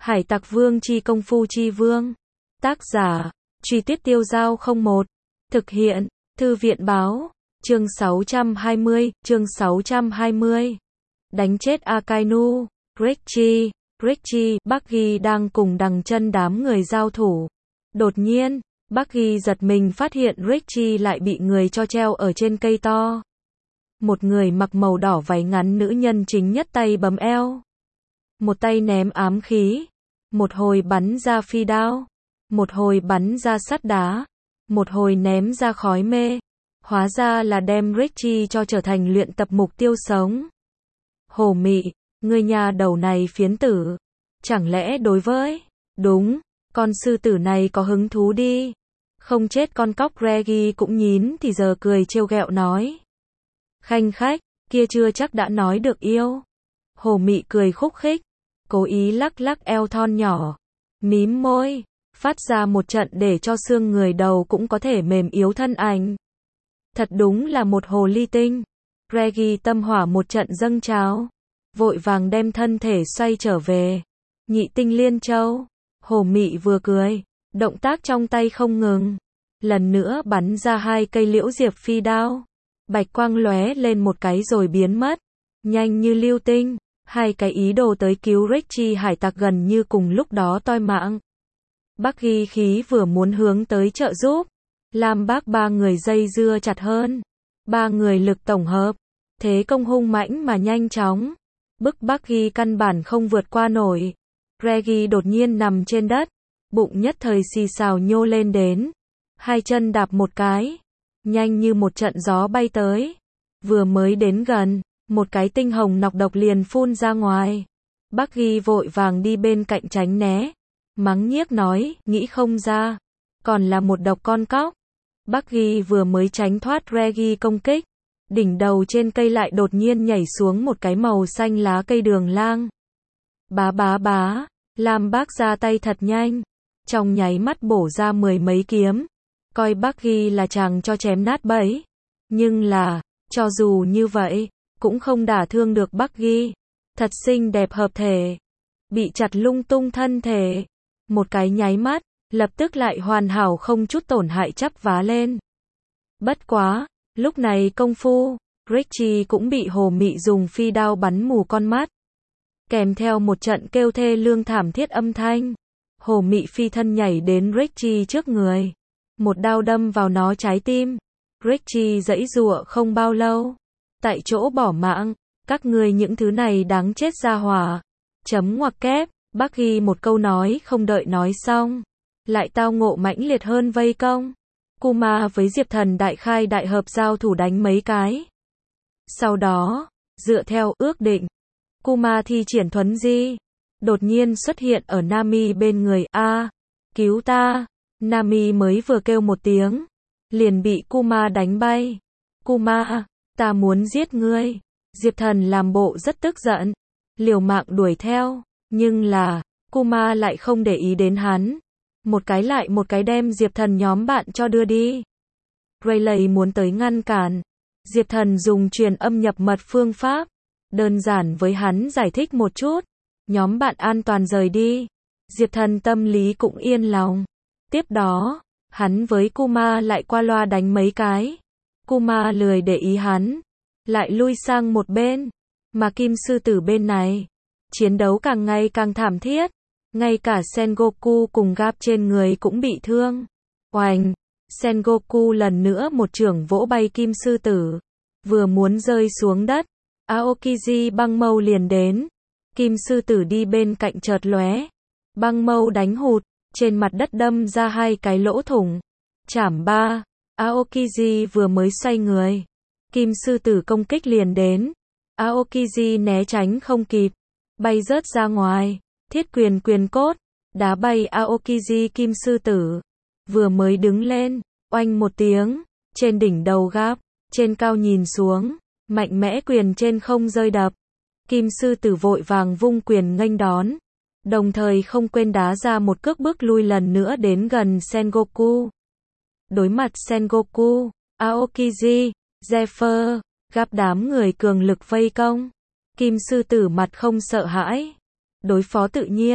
Hải Tặc Vương chi công phu chi vương. Tác giả, Truy Tuyết Tiêu Giao 01. Thực hiện, Thư viện báo. Chương 620. Đánh chết Akainu. Reggie, Buggy đang cùng đằng chân đám người giao thủ. Đột nhiên, Buggy giật mình phát hiện Reggie lại bị người cho treo ở trên cây to. Một người mặc màu đỏ váy ngắn nữ nhân chính nhất tay bấm eo. Một tay ném ám khí. Một hồi bắn ra phi đao. Một hồi bắn ra sắt đá. Một hồi ném ra khói mê. Hóa ra là đem Reggie cho trở thành luyện tập mục tiêu sống. Hồ Mị, ngươi nhà đầu này phiến tử. Chẳng lẽ đối với, đúng, con sư tử này có hứng thú đi. Không chết con cóc. Reggie cũng nhín thì giờ cười trêu ghẹo nói. Khanh khách, kia chưa chắc đã nói được yêu. Hồ Mị cười khúc khích, cố ý lắc lắc eo thon nhỏ, mím môi, phát ra một trận để cho xương người đầu cũng có thể mềm yếu thân ảnh. Thật đúng là một hồ ly tinh. Reggie tâm hỏa một trận dâng trào, vội vàng đem thân thể xoay trở về. Nhị tinh liên châu. Hồ Mị vừa cười, động tác trong tay không ngừng, lần nữa bắn ra 2 cây liễu diệp phi đao. Bạch quang lóe lên một cái rồi biến mất, nhanh như lưu tinh. 2 cái ý đồ tới cứu Reggie hải tặc gần như cùng lúc đó toi mạng. Buggy khí vừa muốn hướng tới trợ giúp, Lam Bác 3 người dây dưa chặt hơn. 3 người lực tổng hợp, thế công hung mãnh mà nhanh chóng, bức Buggy căn bản không vượt qua nổi. Reggie đột nhiên nằm trên đất, bụng nhất thời xì xào nhô lên đến, 2 chân đạp một cái, nhanh như một trận gió bay tới. Vừa mới đến gần, một cái tinh hồng nọc độc liền phun ra ngoài. Buggy vội vàng đi bên cạnh tránh né, mắng nhiếc nói, nghĩ không ra, còn là một độc con cóc. Buggy vừa mới tránh thoát Reggie công kích, đỉnh đầu trên cây lại đột nhiên nhảy xuống một cái màu xanh lá cây đường lang. Bá, Lam Bác ra tay thật nhanh, trong nháy mắt bổ ra 10 mấy kiếm, coi Buggy là chàng cho chém nát bẫy. Nhưng là, cho dù như vậy, cũng không đả thương được Buggy. Thật xinh đẹp hợp thể, bị chặt lung tung thân thể, một cái nháy mắt, lập tức lại hoàn hảo không chút tổn hại chắp vá lên. Bất quá, lúc này công phu, Reggie cũng bị Hồ Mị dùng phi đao bắn mù con mắt. Kèm theo một trận kêu thê lương thảm thiết âm thanh, Hồ Mị phi thân nhảy đến Reggie trước người, một đao đâm vào nó trái tim. Reggie giãy giụa không bao lâu, tại chỗ bỏ mạng. Các ngươi những thứ này đáng chết ra hỏa. Chấm ngoặc kép. Buggy một câu nói không đợi nói xong, lại tao ngộ mãnh liệt hơn vây công. Kuma với Diệp Thần đại khai đại hợp giao thủ đánh mấy cái. Sau đó, dựa theo ước định, Kuma thi triển thuấn di, đột nhiên xuất hiện ở Nami bên người. A, cứu ta. Nami mới vừa kêu một tiếng, liền bị Kuma đánh bay. Kuma, ta muốn giết ngươi. Diệp Thần làm bộ rất tức giận, liều mạng đuổi theo, nhưng là, Kuma lại không để ý đến hắn. Một cái lại một cái đem Diệp Thần nhóm bạn cho đưa đi. Rayleigh muốn tới ngăn cản. Diệp Thần dùng truyền âm nhập mật phương pháp, đơn giản với hắn giải thích một chút. Nhóm bạn an toàn rời đi. Diệp Thần tâm lý cũng yên lòng. Tiếp đó, hắn với Kuma lại qua loa đánh mấy cái. Kuma lười để ý hắn, lại lui sang một bên. Mà Kim Sư Tử bên này, chiến đấu càng ngày càng thảm thiết. Ngay cả Sengoku cùng Garp trên người cũng bị thương. Oành! Sengoku lần nữa một chưởng vỗ bay Kim Sư Tử. Vừa muốn rơi xuống đất, Aokiji băng mâu liền đến. Kim Sư Tử đi bên cạnh chợt lóe. Băng mâu đánh hụt, trên mặt đất đâm ra 2 cái lỗ thủng. Chảm 3. Aokiji vừa mới xoay người, Kim Sư Tử công kích liền đến. Aokiji né tránh không kịp, bay rớt ra ngoài. Thiết quyền quyền cốt, đá bay Aokiji. Kim Sư Tử vừa mới đứng lên, oanh một tiếng, trên đỉnh đầu Garp, trên cao nhìn xuống, mạnh mẽ quyền trên không rơi đập. Kim Sư Tử vội vàng vung quyền nghênh đón, đồng thời không quên đá ra một cước bước lui lần nữa đến gần Sengoku. Đối mặt Sengoku, Aokiji, Zephyr, Garp đám người cường lực vây công. Kim Sư Tử mặt không sợ hãi, đối phó tự nhiên,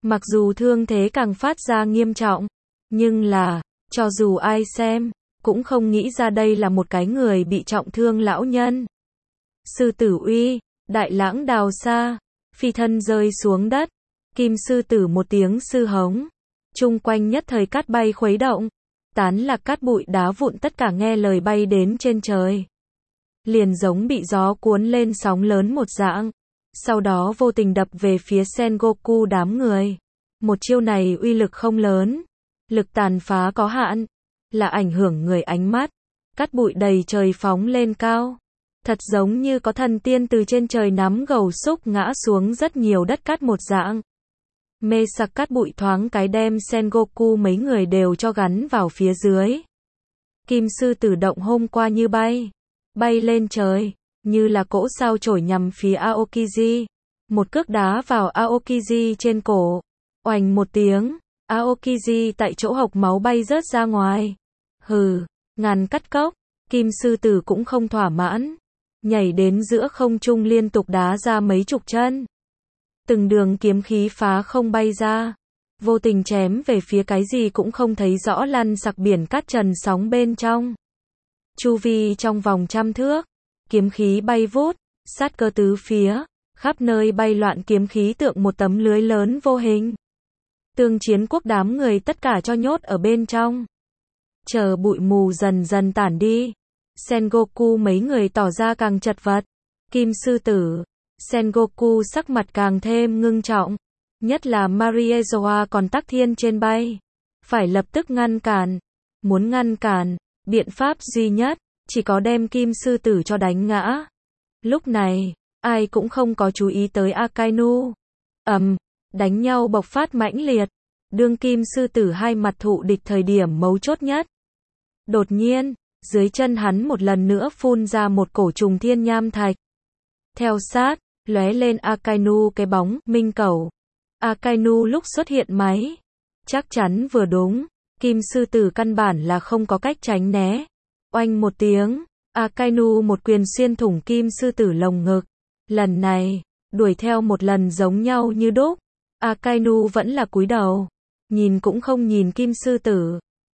Mặc dù thương thế càng phát ra nghiêm trọng, nhưng là, cho dù ai xem, cũng không nghĩ ra đây là một cái người bị trọng thương lão nhân. Sư tử uy, đại lãng đào xa, phi thân rơi xuống đất, kim sư tử một tiếng sư hống. Chung quanh nhất thời cát bay khuấy động, tán lạc cát bụi đá vụn tất cả nghe lời bay đến trên trời. Liền giống bị gió cuốn lên sóng lớn một dạng. Sau đó vô tình đập về phía Sengoku đám người. Một chiêu này uy lực không lớn, lực tàn phá có hạn, là ảnh hưởng người ánh mắt. Cát bụi đầy trời phóng lên cao. Thật giống như có thần tiên từ trên trời nắm gầu xúc ngã xuống rất nhiều đất cát một dạng. Mê sặc cát bụi thoáng cái đem Sengoku mấy người đều cho gắn vào phía dưới. Kim sư tử động hôm qua như bay lên trời, như là cỗ sao chổi nhằm phía Aokiji. Một cước đá vào Aokiji trên cổ. Oành một tiếng, Aokiji tại chỗ hộc máu bay rớt ra ngoài. Hừ, ngàn cắt cốc, kim sư tử cũng không thỏa mãn. Nhảy đến giữa không trung liên tục đá ra mấy chục chân. Từng đường kiếm khí phá không bay ra. Vô tình chém về phía cái gì cũng không thấy rõ lăn sặc biển cát trần sóng bên trong. Chu vi trong vòng 100 thước. Kiếm khí bay vút, sát cơ tứ phía. Khắp nơi bay loạn kiếm khí tượng một tấm lưới lớn vô hình. Tương chiến quốc đám người tất cả cho nhốt ở bên trong. Chờ bụi mù dần dần tản đi. Sengoku mấy người tỏ ra càng chật vật. Kim sư tử. Sengoku sắc mặt càng thêm ngưng trọng. Nhất là Mariezoa còn tắc thiên trên bay. Phải lập tức ngăn cản. Muốn ngăn cản, biện pháp duy nhất, chỉ có đem kim sư tử cho đánh ngã. Lúc này, ai cũng không có chú ý tới Akainu. Đánh nhau bộc phát mãnh liệt. Đương kim sư tử hai mặt thụ địch thời điểm mấu chốt nhất. Đột nhiên, dưới chân hắn một lần nữa phun ra một cổ trùng thiên nham thạch. Theo sát, lóe lên Akainu cái bóng, minh cẩu. Akainu lúc xuất hiện máy. Chắc chắn vừa đúng, kim sư tử căn bản là không có cách tránh né. Oanh một tiếng, Akainu một quyền xuyên thủng kim sư tử lồng ngực. Lần này, đuổi theo một lần giống nhau như đúc. Akainu vẫn là cúi đầu. Nhìn cũng không nhìn kim sư tử.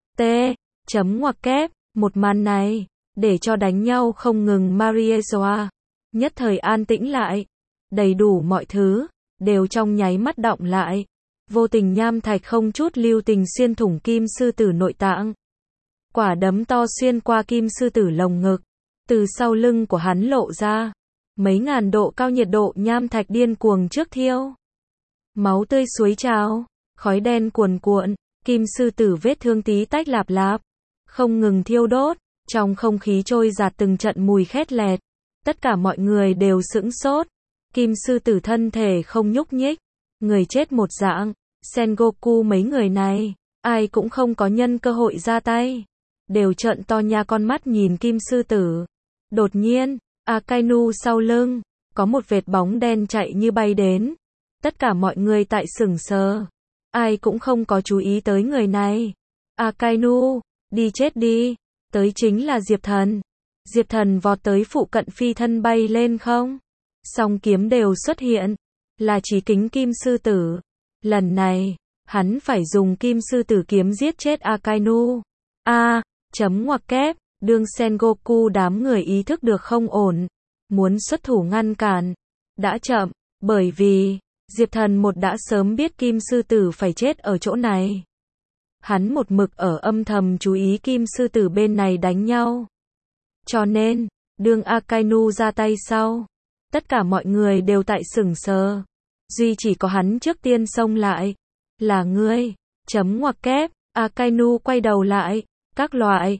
Ngoặc kép, một màn này, để cho đánh nhau không ngừng Mariezoa. Nhất thời an tĩnh lại. Đầy đủ mọi thứ, đều trong nháy mắt động lại. Vô tình nham thạch không chút lưu tình xuyên thủng kim sư tử nội tạng. Quả đấm to xuyên qua kim sư tử lồng ngực. Từ sau lưng của hắn lộ ra. Mấy ngàn độ cao nhiệt độ nham thạch điên cuồng trước thiêu. Máu tươi suối trào. Khói đen cuồn cuộn. Kim sư tử vết thương tí tách lạp lạp. Không ngừng thiêu đốt. Trong không khí trôi giạt từng trận mùi khét lẹt. Tất cả mọi người đều sững sốt. Kim sư tử thân thể không nhúc nhích. Người chết một dạng. Sengoku mấy người này, ai cũng không có nhân cơ hội ra tay. Đều trợn to nha con mắt nhìn kim sư tử. Đột nhiên, Akainu sau lưng, có một vệt bóng đen chạy như bay đến. Tất cả mọi người tại sững sờ. Ai cũng không có chú ý tới người này. Akainu, đi chết đi. Tới chính là Diệp Thần. Diệp Thần vọt tới phụ cận phi thân bay lên không. Song kiếm đều xuất hiện. Là chỉ kính kim sư tử. Lần này, hắn phải dùng kim sư tử kiếm giết chết Akainu. Ngoặc kép, đương Sengoku đám người ý thức được không ổn. Muốn xuất thủ ngăn cản. Đã chậm, bởi vì, Diệp Thần một đã sớm biết kim sư tử phải chết ở chỗ này. Hắn một mực ở âm thầm chú ý kim sư tử bên này đánh nhau. Cho nên, đương Akainu ra tay sau. Tất cả mọi người đều tại sững sờ. Duy chỉ có hắn trước tiên xông lại. Là ngươi. Ngoặc kép, Akainu quay đầu lại. Các loại,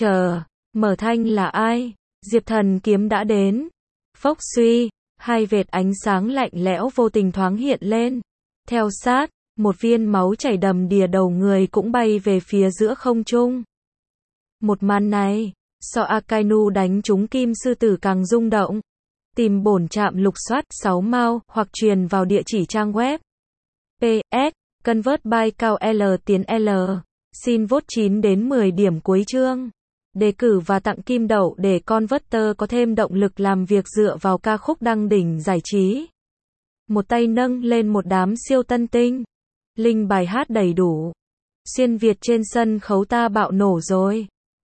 mở thanh là ai? Diệp Thần kiếm đã đến. Phốc suy, hai vệt ánh sáng lạnh lẽo vô tình thoáng hiện lên. Theo sát, một viên máu chảy đầm đìa đầu người cũng bay về phía giữa không trung. Một màn này, so Akainu đánh trúng kim sư tử càng rung động. Tìm bổn trạm lục soát 6 mao hoặc truyền vào địa chỉ trang web. PS, convert by cao L tiến L. Xin vote 9 đến 10 điểm cuối chương. Đề cử và tặng kim đậu để Converter có thêm động lực làm việc dựa vào ca khúc đăng đỉnh giải trí. Một tay nâng lên một đám siêu tân tinh. Linh bài hát đầy đủ. Xuyên Việt trên sân khấu ta bạo nổ rồi.